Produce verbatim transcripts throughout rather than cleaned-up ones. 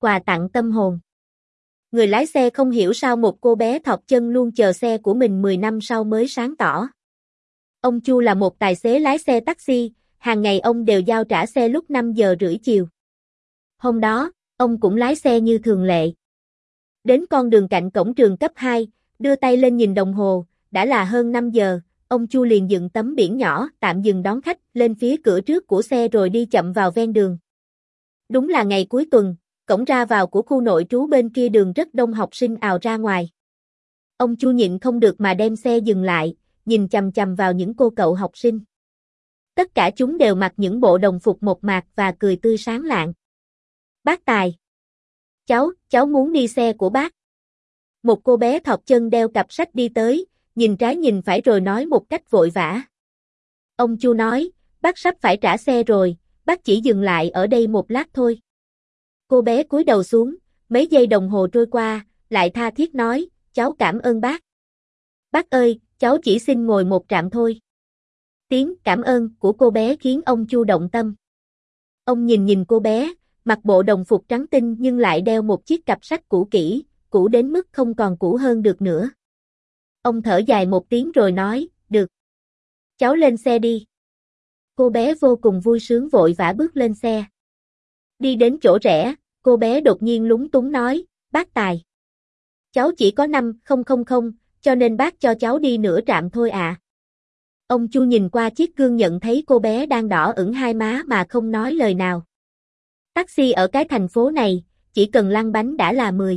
quà tặng tâm hồn. Người lái xe không hiểu sao một cô bé thọt chân luôn chờ xe của mình mười năm sau mới sáng tỏ. Ông Chu là một tài xế lái xe taxi, hàng ngày ông đều giao trả xe lúc năm giờ rưỡi chiều. Hôm đó, ông cũng lái xe như thường lệ. Đến con đường cạnh cổng trường cấp hai, đưa tay lên nhìn đồng hồ, đã là hơn năm giờ, ông Chu liền dựng tấm biển nhỏ tạm dừng đón khách lên phía cửa trước của xe rồi đi chậm vào ven đường. Đúng là ngày cuối tuần, cổng ra vào của khu nội trú bên kia đường rất đông học sinh ào ra ngoài. Ông Chu nhịn không được mà đem xe dừng lại, nhìn chằm chằm vào những cô cậu học sinh. Tất cả chúng đều mặc những bộ đồng phục mộc mạc và cười tươi sáng lạng. Bác Tài. Cháu, cháu muốn đi xe của bác. Một cô bé thọt chân đeo cặp sách đi tới, nhìn trái nhìn phải rồi nói một cách vội vã. Ông Chu nói, bác sắp phải trả xe rồi, bác chỉ dừng lại ở đây một lát thôi. Cô bé cúi đầu xuống, mấy giây đồng hồ trôi qua, lại tha thiết nói, cháu cảm ơn bác. Bác ơi, cháu chỉ xin ngồi một trạm thôi. Tiếng cảm ơn của cô bé khiến ông Chu động tâm. Ông nhìn nhìn cô bé, mặc bộ đồng phục trắng tinh nhưng lại đeo một chiếc cặp sách cũ kỹ, cũ đến mức không còn cũ hơn được nữa. Ông thở dài một tiếng rồi nói, được. Cháu lên xe đi. Cô bé vô cùng vui sướng vội vã bước lên xe. Đi đến chỗ rẽ, cô bé đột nhiên lúng túng nói, bác Tài. Cháu chỉ có năm nghìn, cho nên bác cho cháu đi nửa trạm thôi à. Ông Chu nhìn qua chiếc gương nhận thấy cô bé đang đỏ ửng hai má mà không nói lời nào. Taxi ở cái thành phố này, chỉ cần lăn bánh đã là mười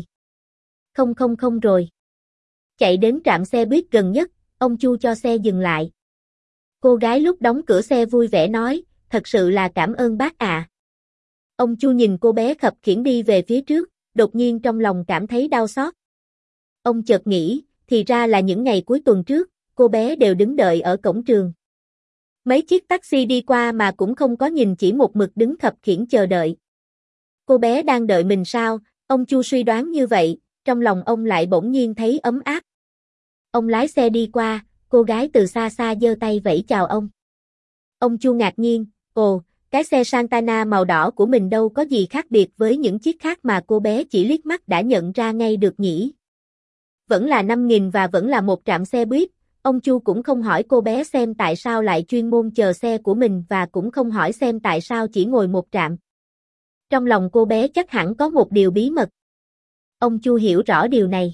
nghìn rồi. Chạy đến trạm xe buýt gần nhất, ông Chu cho xe dừng lại. Cô gái lúc đóng cửa xe vui vẻ nói, thật sự là cảm ơn bác ạ. À. Ông Chu nhìn cô bé khập khiễng đi về phía trước, đột nhiên trong lòng cảm thấy đau xót. Ông chợt nghĩ, thì ra là những ngày cuối tuần trước, cô bé đều đứng đợi ở cổng trường. Mấy chiếc taxi đi qua mà cũng không có nhìn, chỉ một mực đứng khập khiễng chờ đợi. Cô bé đang đợi mình sao? Ông Chu suy đoán như vậy, trong lòng ông lại bỗng nhiên thấy ấm áp. Ông lái xe đi qua, cô gái từ xa xa giơ tay vẫy chào ông. Ông Chu ngạc nhiên, ồ, cái xe Santana màu đỏ của mình đâu có gì khác biệt với những chiếc khác mà cô bé chỉ liếc mắt đã nhận ra ngay được nhỉ. Vẫn là năm nghìn và vẫn là một trạm xe buýt, ông Chu cũng không hỏi cô bé xem tại sao lại chuyên môn chờ xe của mình và cũng không hỏi xem tại sao chỉ ngồi một trạm. Trong lòng cô bé chắc hẳn có một điều bí mật. Ông Chu hiểu rõ điều này.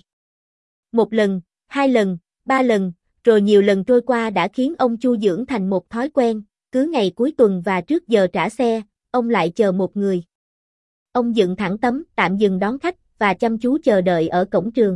Một lần, hai lần, ba lần, rồi nhiều lần trôi qua đã khiến ông Chu dưỡng thành một thói quen, cứ ngày cuối tuần và trước giờ trả xe, ông lại chờ một người. Ông dựng thẳng tấm tạm dừng đón khách và chăm chú chờ đợi ở cổng trường.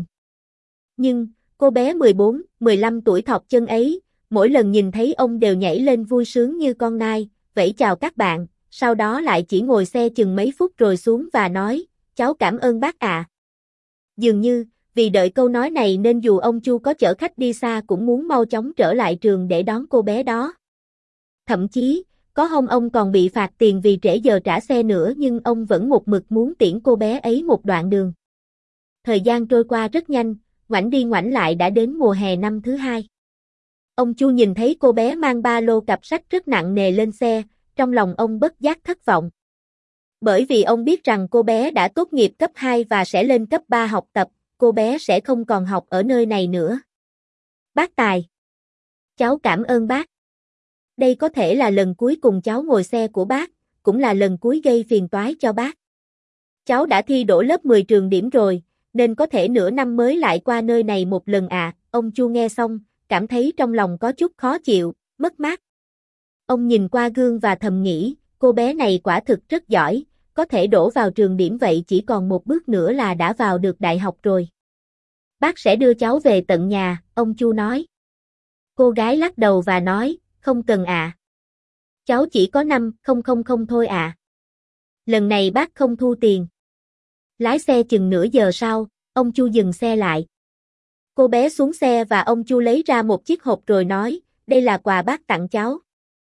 Nhưng, cô bé mười bốn, mười lăm tuổi thọt chân ấy, mỗi lần nhìn thấy ông đều nhảy lên vui sướng như con nai, vẫy chào các bạn, sau đó lại chỉ ngồi xe chừng mấy phút rồi xuống và nói, cháu cảm ơn bác ạ. À. Dường như, vì đợi câu nói này nên dù ông Chu có chở khách đi xa cũng muốn mau chóng trở lại trường để đón cô bé đó. Thậm chí, có hôm ông còn bị phạt tiền vì trễ giờ trả xe nữa nhưng ông vẫn một mực muốn tiễn cô bé ấy một đoạn đường. Thời gian trôi qua rất nhanh, ngoảnh đi ngoảnh lại đã đến mùa hè năm thứ hai. Ông Chu nhìn thấy cô bé mang ba lô cặp sách rất nặng nề lên xe, trong lòng ông bất giác thất vọng. Bởi vì ông biết rằng cô bé đã tốt nghiệp cấp hai và sẽ lên cấp ba học tập, cô bé sẽ không còn học ở nơi này nữa. Bác Tài. Cháu cảm ơn bác. Đây có thể là lần cuối cùng cháu ngồi xe của bác, cũng là lần cuối gây phiền toái cho bác. Cháu đã thi đỗ lớp mười trường điểm rồi, nên có thể nửa năm mới lại qua nơi này một lần à. Ông Chu nghe xong, cảm thấy trong lòng có chút khó chịu, mất mát. Ông nhìn qua gương và thầm nghĩ, cô bé này quả thực rất giỏi, có thể đỗ vào trường điểm vậy chỉ còn một bước nữa là đã vào được đại học rồi. Bác sẽ đưa cháu về tận nhà, ông Chu nói. Cô gái lắc đầu và nói, không cần ạ. À. Cháu chỉ có năm nghìn thôi ạ. À. Lần này bác không thu tiền. Lái xe chừng nửa giờ sau, ông Chu dừng xe lại. Cô bé xuống xe và ông Chu lấy ra một chiếc hộp rồi nói, đây là quà bác tặng cháu.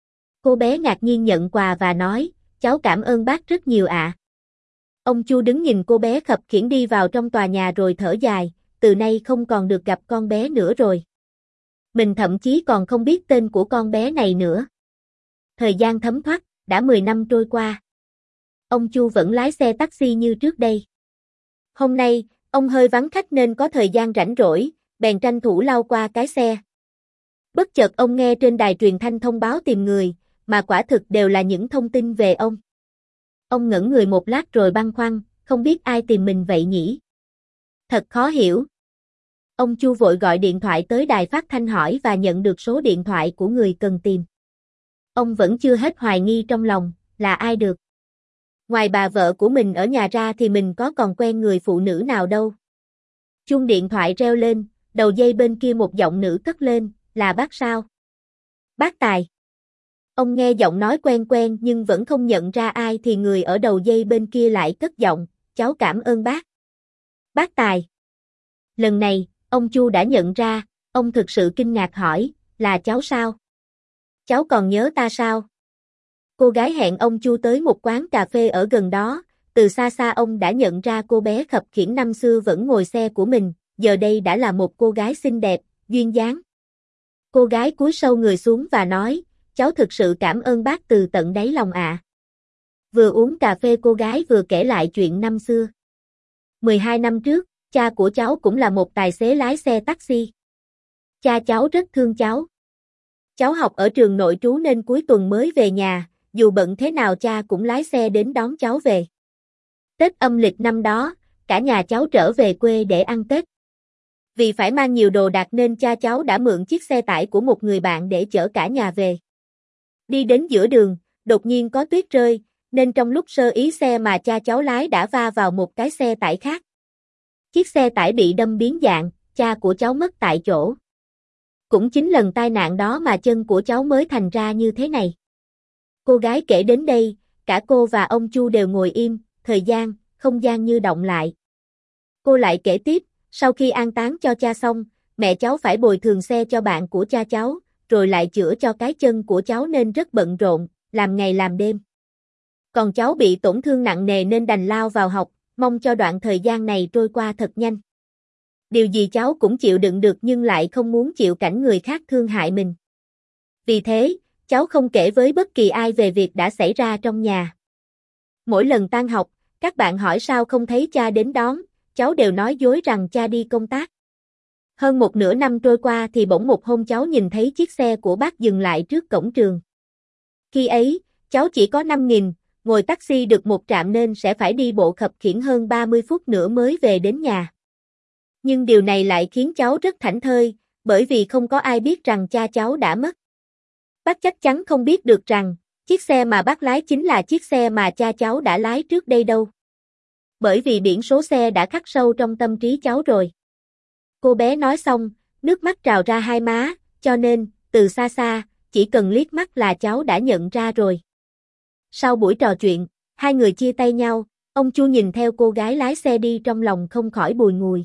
Cô bé ngạc nhiên nhận quà và nói, cháu cảm ơn bác rất nhiều ạ. À. Ông Chu đứng nhìn cô bé khập khiễng đi vào trong tòa nhà rồi thở dài, từ nay không còn được gặp con bé nữa rồi. Mình thậm chí còn không biết tên của con bé này nữa. Thời gian thấm thoát, đã mười năm trôi qua. Ông Chu vẫn lái xe taxi như trước đây. Hôm nay, ông hơi vắng khách nên có thời gian rảnh rỗi, bèn tranh thủ lau qua cái xe. Bất chợt ông nghe trên đài truyền thanh thông báo tìm người, mà quả thực đều là những thông tin về ông. Ông ngẩn người một lát rồi băn khoăn, không biết ai tìm mình vậy nhỉ? Thật khó hiểu. Ông Chu vội gọi điện thoại tới đài phát thanh hỏi và nhận được số điện thoại của người cần tìm. Ông vẫn chưa hết hoài nghi trong lòng, là ai được. Ngoài bà vợ của mình ở nhà ra thì mình có còn quen người phụ nữ nào đâu. Chuông điện thoại reo lên, đầu dây bên kia một giọng nữ cất lên, là bác sao? Bác Tài. Ông nghe giọng nói quen quen nhưng vẫn không nhận ra ai thì người ở đầu dây bên kia lại cất giọng, cháu cảm ơn bác. Bác Tài. Lần này, ông Chu đã nhận ra, ông thực sự kinh ngạc hỏi, là cháu sao? Cháu còn nhớ ta sao? Cô gái hẹn ông Chu tới một quán cà phê ở gần đó, từ xa xa ông đã nhận ra cô bé khập khiễng năm xưa vẫn ngồi xe của mình, giờ đây đã là một cô gái xinh đẹp, duyên dáng. Cô gái cúi sâu người xuống và nói, cháu thực sự cảm ơn bác từ tận đáy lòng ạ. À. Vừa uống cà phê cô gái vừa kể lại chuyện năm xưa. mười hai năm trước, cha của cháu cũng là một tài xế lái xe taxi. Cha cháu rất thương cháu. Cháu học ở trường nội trú nên cuối tuần mới về nhà, dù bận thế nào cha cũng lái xe đến đón cháu về. Tết âm lịch năm đó, cả nhà cháu trở về quê để ăn Tết. Vì phải mang nhiều đồ đạc nên cha cháu đã mượn chiếc xe tải của một người bạn để chở cả nhà về. Đi đến giữa đường, đột nhiên có tuyết rơi, nên trong lúc sơ ý xe mà cha cháu lái đã va vào một cái xe tải khác. Chiếc xe tải bị đâm biến dạng, cha của cháu mất tại chỗ. Cũng chính lần tai nạn đó mà chân của cháu mới thành ra như thế này. Cô gái kể đến đây, cả cô và ông Chu đều ngồi im, thời gian, không gian như động lại. Cô lại kể tiếp, sau khi an táng cho cha xong, mẹ cháu phải bồi thường xe cho bạn của cha cháu, rồi lại chữa cho cái chân của cháu nên rất bận rộn, làm ngày làm đêm. Còn cháu bị tổn thương nặng nề nên đành lao vào học, mong cho đoạn thời gian này trôi qua thật nhanh. Điều gì cháu cũng chịu đựng được nhưng lại không muốn chịu cảnh người khác thương hại mình. Vì thế, cháu không kể với bất kỳ ai về việc đã xảy ra trong nhà. Mỗi lần tan học, các bạn hỏi sao không thấy cha đến đón, cháu đều nói dối rằng cha đi công tác. Hơn một nửa năm trôi qua thì bỗng một hôm cháu nhìn thấy chiếc xe của bác dừng lại trước cổng trường. Khi ấy, cháu chỉ có năm nghìn, ngồi taxi được một trạm nên sẽ phải đi bộ khập khiễng hơn ba mươi phút nữa mới về đến nhà. Nhưng điều này lại khiến cháu rất thảnh thơi, bởi vì không có ai biết rằng cha cháu đã mất. Bác chắc chắn không biết được rằng, chiếc xe mà bác lái chính là chiếc xe mà cha cháu đã lái trước đây đâu. Bởi vì biển số xe đã khắc sâu trong tâm trí cháu rồi. Cô bé nói xong, nước mắt trào ra hai má, cho nên, từ xa xa, chỉ cần liếc mắt là cháu đã nhận ra rồi. Sau buổi trò chuyện, hai người chia tay nhau, ông Chu nhìn theo cô gái lái xe đi trong lòng không khỏi bùi ngùi.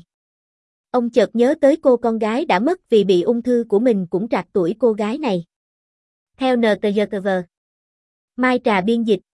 Ông chợt nhớ tới cô con gái đã mất vì bị ung thư của mình cũng trạc tuổi cô gái này. Theo en tê giê tê vê. Mai Trà biên dịch.